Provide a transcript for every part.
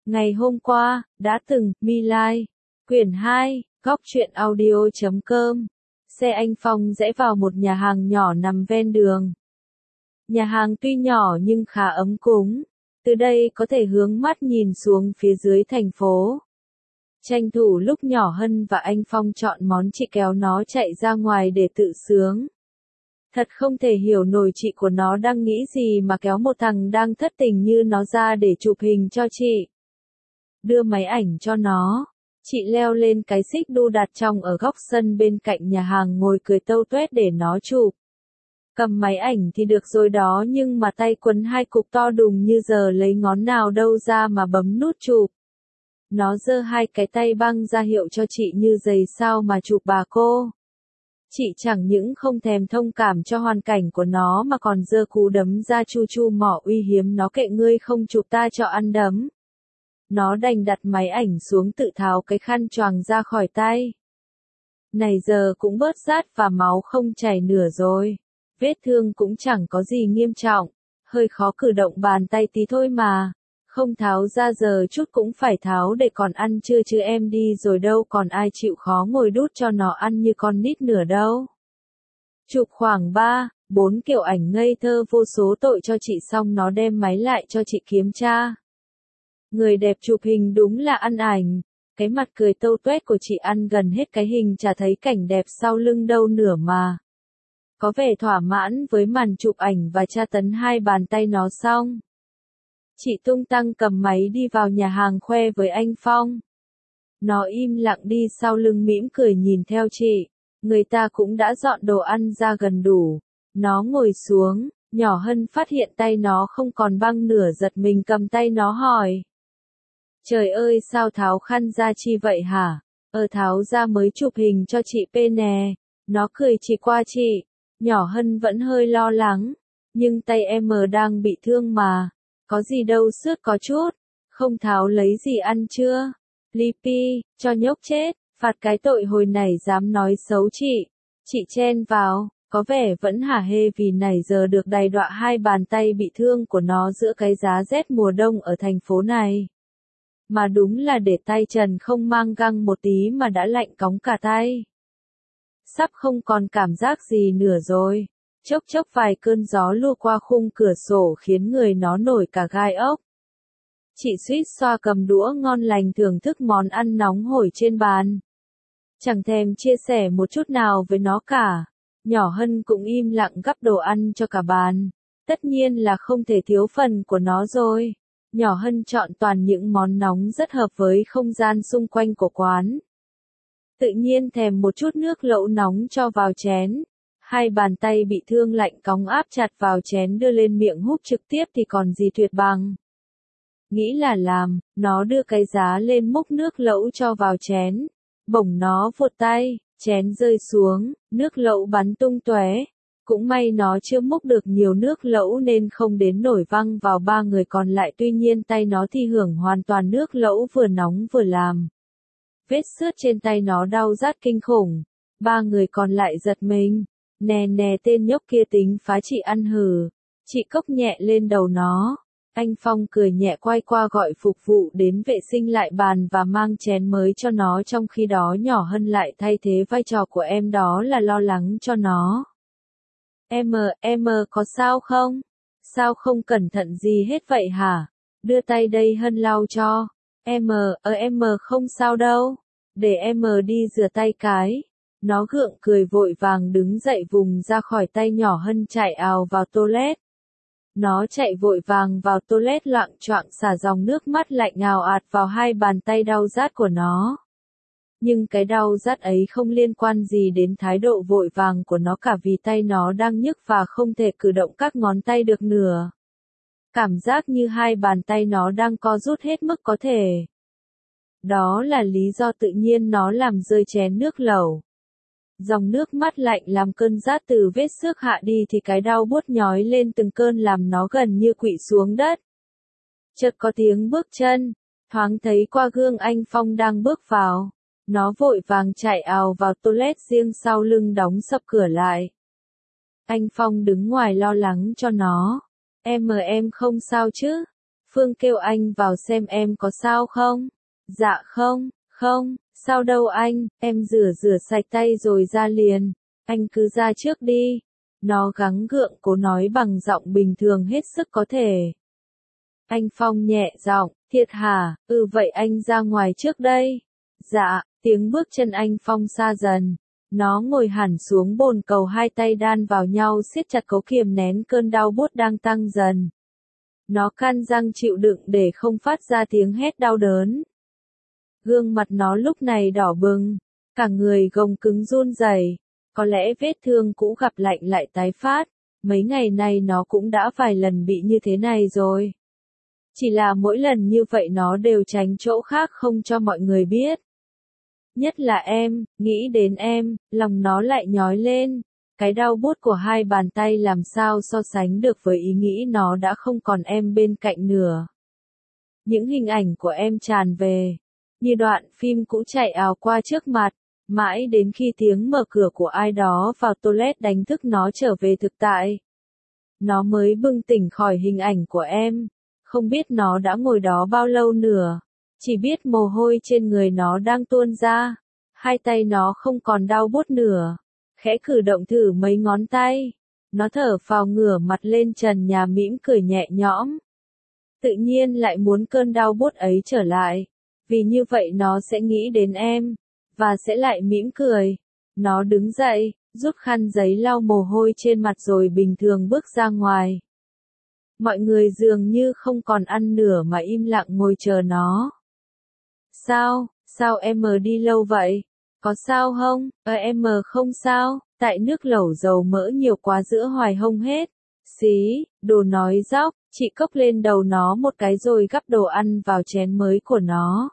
Ngày hôm qua, đã từng, My Lai. Quyển 2, góc truyện audio.com. Xe anh Phong rẽ vào một nhà hàng nhỏ nằm ven đường. Nhà hàng tuy nhỏ nhưng khá ấm cúng. Từ đây có thể hướng mắt nhìn xuống phía dưới thành phố. Tranh thủ lúc nhỏ Hân và anh Phong chọn món, chị kéo nó chạy ra ngoài để tự sướng. Thật không thể hiểu nổi chị của nó đang nghĩ gì mà kéo một thằng đang thất tình như nó ra để chụp hình cho chị. Đưa máy ảnh cho nó. Chị leo lên cái xích đu đặt trong ở góc sân bên cạnh nhà hàng ngồi cười tâu tuét để nó chụp. Cầm máy ảnh thì được rồi đó, nhưng mà tay quấn hai cục to đùng như giờ lấy ngón nào đâu ra mà bấm nút chụp. Nó giơ hai cái tay băng ra hiệu cho chị như giày sao mà chụp bà cô. Chị chẳng những không thèm thông cảm cho hoàn cảnh của nó mà còn giơ cú đấm ra chu chu mỏ uy hiếm nó, kệ ngươi không chụp ta cho ăn đấm. Nó đành đặt máy ảnh xuống tự tháo cái khăn choàng ra khỏi tay. Này giờ cũng bớt rát và máu không chảy nửa rồi. Vết thương cũng chẳng có gì nghiêm trọng. Hơi khó cử động bàn tay tí thôi mà. Không tháo ra giờ chút cũng phải tháo để còn ăn chưa chứ em đi rồi đâu còn ai chịu khó ngồi đút cho nó ăn như con nít nửa đâu. Chụp khoảng 3, 4 kiểu ảnh ngây thơ vô số tội cho chị xong nó đem máy lại cho chị kiểm tra. Người đẹp chụp hình đúng là ăn ảnh. Cái mặt cười tâu tuét của chị ăn gần hết cái hình chả thấy cảnh đẹp sau lưng đâu nửa mà. Có vẻ thỏa mãn với màn chụp ảnh và tra tấn hai bàn tay nó xong. Chị tung tăng cầm máy đi vào nhà hàng khoe với anh Phong. Nó im lặng đi sau lưng mỉm cười nhìn theo chị. Người ta cũng đã dọn đồ ăn ra gần đủ. Nó ngồi xuống, nhỏ Hân phát hiện tay nó không còn băng nửa, giật mình cầm tay nó hỏi. Trời ơi, sao tháo khăn ra chi vậy hả? Tháo ra mới chụp hình cho chị P nè. Nó cười chỉ qua chị. Nhỏ Hân vẫn hơi lo lắng. Nhưng tay em đang bị thương mà. Có gì đâu xước có chút. Không tháo lấy gì ăn chưa? Lippy, cho nhóc chết. Phạt cái tội hồi nãy dám nói xấu chị. Chị chen vào. Có vẻ vẫn hả hê vì nãy giờ được đày đọa hai bàn tay bị thương của nó giữa cái giá rét mùa đông ở thành phố này. Mà đúng là để tay trần không mang găng một tí mà đã lạnh cóng cả tay. Sắp không còn cảm giác gì nữa rồi. Chốc chốc vài cơn gió lùa qua khung cửa sổ khiến người nó nổi cả gai ốc. Chị suýt xoa cầm đũa ngon lành thưởng thức món ăn nóng hổi trên bàn. Chẳng thèm chia sẻ một chút nào với nó cả. Nhỏ Hân cũng im lặng gắp đồ ăn cho cả bàn. Tất nhiên là không thể thiếu phần của nó rồi. Nhỏ Hân chọn toàn những món nóng rất hợp với không gian xung quanh của quán. Tự nhiên thèm một chút nước lẩu nóng cho vào chén. Hai bàn tay bị thương lạnh cóng áp chặt vào chén đưa lên miệng húp trực tiếp thì còn gì tuyệt bằng. Nghĩ là làm, nó đưa cái giá lên múc nước lẩu cho vào chén. Bỗng nó vụt tay, chén rơi xuống, nước lẩu bắn tung tóe. Cũng may nó chưa múc được nhiều nước lẩu nên không đến nổi văng vào ba người còn lại, tuy nhiên tay nó thì hưởng hoàn toàn nước lẩu vừa nóng vừa làm. Vết xước trên tay nó đau rát kinh khủng. Ba người còn lại giật mình. Nè nè, tên nhóc kia tính phá chị ăn hừ. Chị cốc nhẹ lên đầu nó. Anh Phong cười nhẹ quay qua gọi phục vụ đến vệ sinh lại bàn và mang chén mới cho nó, trong khi đó nhỏ Hân lại thay thế vai trò của em, đó là lo lắng cho nó. Em có sao không? Sao không cẩn thận gì hết vậy hả? Đưa tay đây Hân lau cho. Em không sao đâu. Để em đi rửa tay cái. Nó gượng cười vội vàng đứng dậy vùng ra khỏi tay nhỏ Hân chạy ào vào toilet. Nó chạy vội vàng vào toilet loạng choạng xả dòng nước mắt lạnh ào ạt vào hai bàn tay đau rát của nó. Nhưng cái đau rát ấy không liên quan gì đến thái độ vội vàng của nó cả, vì tay nó đang nhức và không thể cử động các ngón tay được nữa. Cảm giác như hai bàn tay nó đang co rút hết mức có thể. Đó là lý do tự nhiên nó làm rơi chén nước lẩu. Dòng nước mắt lạnh làm cơn rát từ vết xước hạ đi thì cái đau buốt nhói lên từng cơn làm nó gần như quỵ xuống đất. Chợt có tiếng bước chân, thoáng thấy qua gương anh Phong đang bước vào. Nó vội vàng chạy ào vào toilet riêng sau lưng đóng sập cửa lại. Anh Phong đứng ngoài lo lắng cho nó. Em không sao chứ? Phương kêu anh vào xem em có sao không? Dạ không, không, sao đâu anh, em rửa sạch tay rồi ra liền. Anh cứ ra trước đi. Nó gắng gượng cố nói bằng giọng bình thường hết sức có thể. Anh Phong nhẹ giọng, thiệt hả, vậy anh ra ngoài trước đây. Dạ, tiếng bước chân anh Phong xa dần. Nó ngồi hẳn xuống bồn cầu, hai tay đan vào nhau siết chặt cố kiềm nén cơn đau buốt đang tăng dần. Nó cắn răng chịu đựng để không phát ra tiếng hét đau đớn. Gương mặt nó lúc này đỏ bừng, cả người gồng cứng run rẩy. Có lẽ vết thương cũ gặp lạnh lại tái phát, mấy ngày nay nó cũng đã vài lần bị như thế này rồi. Chỉ là mỗi lần như vậy nó đều tránh chỗ khác không cho mọi người biết. Nhất là em, nghĩ đến em, lòng nó lại nhói lên. Cái đau buốt của hai bàn tay làm sao so sánh được với ý nghĩ nó đã không còn em bên cạnh nữa. Những hình ảnh của em tràn về, như đoạn phim cũ chạy ào qua trước mặt, mãi đến khi tiếng mở cửa của ai đó vào toilet đánh thức nó trở về thực tại. Nó mới bừng tỉnh khỏi hình ảnh của em, không biết nó đã ngồi đó bao lâu nữa, chỉ biết mồ hôi trên người nó đang tuôn ra, hai tay nó không còn đau buốt nữa, khẽ cử động thử mấy ngón tay, nó thở phào ngửa mặt lên trần nhà mỉm cười nhẹ nhõm. Tự nhiên lại muốn cơn đau buốt ấy trở lại, vì như vậy nó sẽ nghĩ đến em, và sẽ lại mỉm cười. Nó đứng dậy, rút khăn giấy lau mồ hôi trên mặt rồi bình thường bước ra ngoài. Mọi người dường như không còn ăn nửa mà im lặng ngồi chờ nó. Sao em đi lâu vậy? Có sao không? Em không sao, tại nước lẩu dầu mỡ nhiều quá giữa hoài hông hết. Xí, đồ nói dóc, chị cốc lên đầu nó một cái rồi gắp đồ ăn vào chén mới của nó.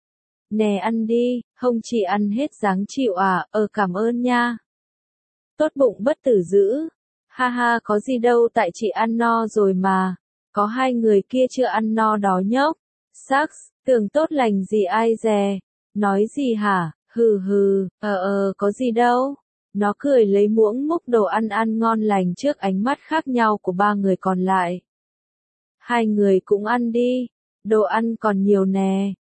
Nè ăn đi, không chị ăn hết dáng chịu à, cảm ơn nha. Tốt bụng bất tử dữ. Ha ha có gì đâu tại chị ăn no rồi mà. Có hai người kia chưa ăn no đó nhóc. Shucks, tưởng tốt lành gì ai dè. Nói gì hả, hừ, có gì đâu. Nó cười lấy muỗng múc đồ ăn ngon lành trước ánh mắt khác nhau của ba người còn lại. Hai người cũng ăn đi, đồ ăn còn nhiều nè.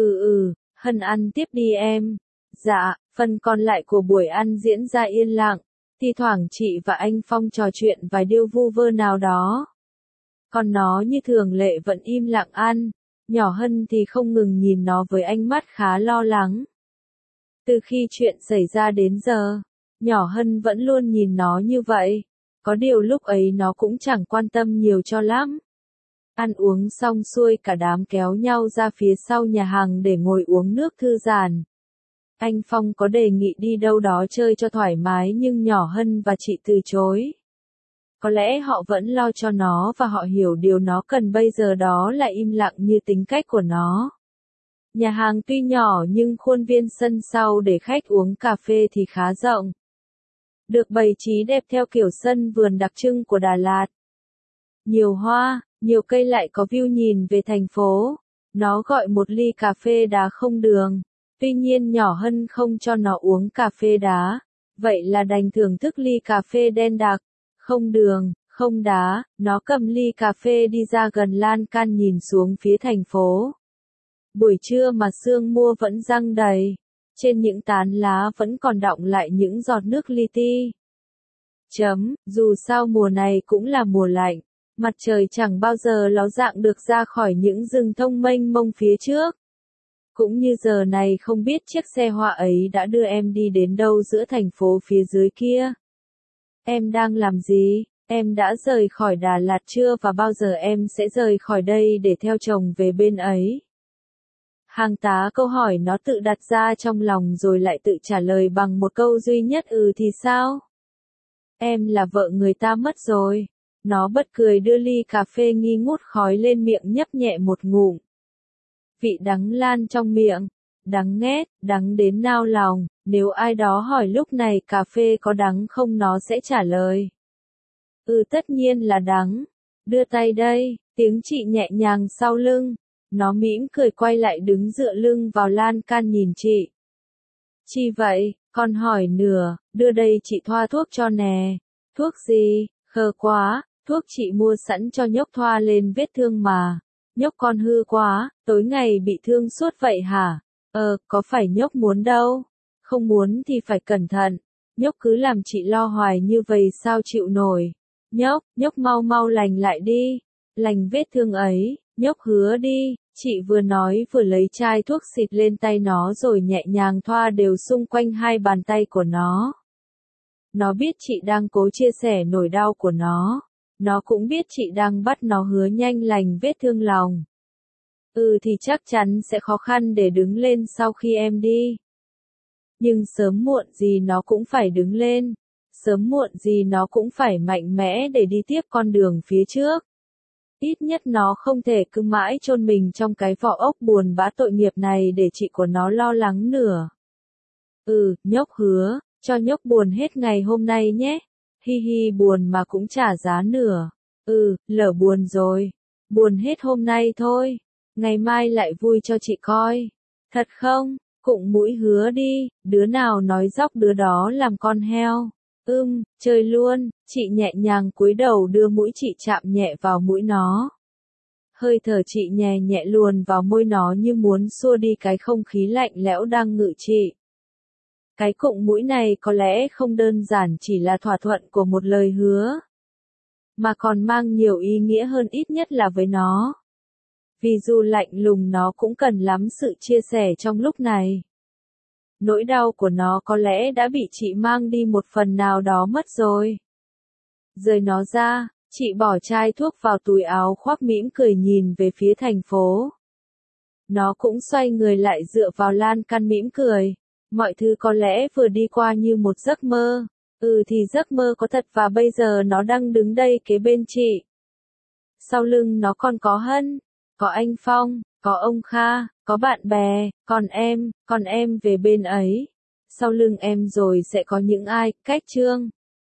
Hân ăn tiếp đi em. Dạ, phần còn lại của buổi ăn diễn ra yên lặng, thi thoảng chị và anh Phong trò chuyện vài điều vu vơ nào đó. Còn nó như thường lệ vẫn im lặng ăn, nhỏ Hân thì không ngừng nhìn nó với ánh mắt khá lo lắng. Từ khi chuyện xảy ra đến giờ, nhỏ Hân vẫn luôn nhìn nó như vậy, có điều lúc ấy nó cũng chẳng quan tâm nhiều cho lắm. Ăn uống xong xuôi cả đám kéo nhau ra phía sau nhà hàng để ngồi uống nước thư giãn. Anh Phong có đề nghị đi đâu đó chơi cho thoải mái nhưng nhỏ Hân và chị từ chối. Có lẽ họ vẫn lo cho nó và họ hiểu điều nó cần bây giờ đó là im lặng như tính cách của nó. Nhà hàng tuy nhỏ nhưng khuôn viên sân sau để khách uống cà phê thì khá rộng. Được bày trí đẹp theo kiểu sân vườn đặc trưng của Đà Lạt. Nhiều hoa, nhiều cây lại có view nhìn về thành phố. Nó gọi một ly cà phê đá không đường. Tuy nhiên nhỏ Hân không cho nó uống cà phê đá. Vậy là đành thưởng thức ly cà phê đen đặc. Không đường, không đá. Nó cầm ly cà phê đi ra gần lan can nhìn xuống phía thành phố. Buổi trưa mà sương mưa vẫn giăng đầy. Trên những tán lá vẫn còn đọng lại những giọt nước li ti. Dù sao mùa này cũng là mùa lạnh. Mặt trời chẳng bao giờ ló dạng được ra khỏi những rừng thông mênh mông phía trước. Cũng như giờ này không biết chiếc xe hoa ấy đã đưa em đi đến đâu giữa thành phố phía dưới kia. Em đang làm gì? Em đã rời khỏi Đà Lạt chưa và bao giờ em sẽ rời khỏi đây để theo chồng về bên ấy? Hàng tá câu hỏi nó tự đặt ra trong lòng rồi lại tự trả lời bằng một câu duy nhất thì sao? Em là vợ người ta mất rồi. Nó bật cười đưa ly cà phê nghi ngút khói lên miệng nhấp nhẹ một ngụm. Vị đắng lan trong miệng, đắng nghét, đắng đến nao lòng, nếu ai đó hỏi lúc này cà phê có đắng không nó sẽ trả lời. Tất nhiên là đắng. Đưa tay đây, tiếng chị nhẹ nhàng sau lưng. Nó mỉm cười quay lại đứng dựa lưng vào lan can nhìn chị. Chi vậy, con hỏi nửa, đưa đây chị thoa thuốc cho nè. Thuốc gì, khờ quá, thuốc chị mua sẵn cho nhóc thoa lên vết thương mà. Nhóc con hư quá, tối ngày bị thương suốt vậy hả? Có phải nhóc muốn đâu. Không muốn thì phải cẩn thận. Nhóc cứ làm chị lo hoài như vậy sao chịu nổi. Nhóc mau mau lành lại đi. Lành vết thương ấy, nhóc hứa đi. Chị vừa nói vừa lấy chai thuốc xịt lên tay nó rồi nhẹ nhàng thoa đều xung quanh hai bàn tay của nó. Nó biết chị đang cố chia sẻ nỗi đau của nó. Nó cũng biết chị đang bắt nó hứa nhanh lành vết thương lòng. Thì chắc chắn sẽ khó khăn để đứng lên sau khi em đi. Nhưng sớm muộn gì nó cũng phải đứng lên. Sớm muộn gì nó cũng phải mạnh mẽ để đi tiếp con đường phía trước. Ít nhất nó không thể cứ mãi chôn mình trong cái vỏ ốc buồn bã tội nghiệp này để chị của nó lo lắng nữa. Nhóc hứa, cho nhóc buồn hết ngày hôm nay nhé. Hi hi buồn mà cũng chả giá nữa. Lỡ buồn rồi. Buồn hết hôm nay thôi. Ngày mai lại vui cho chị coi. Thật không? Cụng mũi hứa đi, đứa nào nói dóc đứa đó làm con heo. Chơi luôn, chị nhẹ nhàng cúi đầu đưa mũi chị chạm nhẹ vào mũi nó. Hơi thở chị nhẹ nhẹ luồn vào môi nó như muốn xua đi cái không khí lạnh lẽo đang ngự chị. Cái cụng mũi này có lẽ không đơn giản chỉ là thỏa thuận của một lời hứa, mà còn mang nhiều ý nghĩa hơn, ít nhất là với nó. Vì dù lạnh lùng nó cũng cần lắm sự chia sẻ trong lúc này. Nỗi đau của nó có lẽ đã bị chị mang đi một phần nào đó mất rồi. Rời nó ra, chị bỏ chai thuốc vào túi áo khoác mỉm cười nhìn về phía thành phố. Nó cũng xoay người lại dựa vào lan can mỉm cười. Mọi thứ có lẽ vừa đi qua như một giấc mơ. Thì giấc mơ có thật và bây giờ nó đang đứng đây kế bên chị. Sau lưng nó còn có Hân, có anh Phong, có ông Kha, có bạn bè, còn em về bên ấy. Sau lưng em rồi sẽ có những ai, Cách Trương.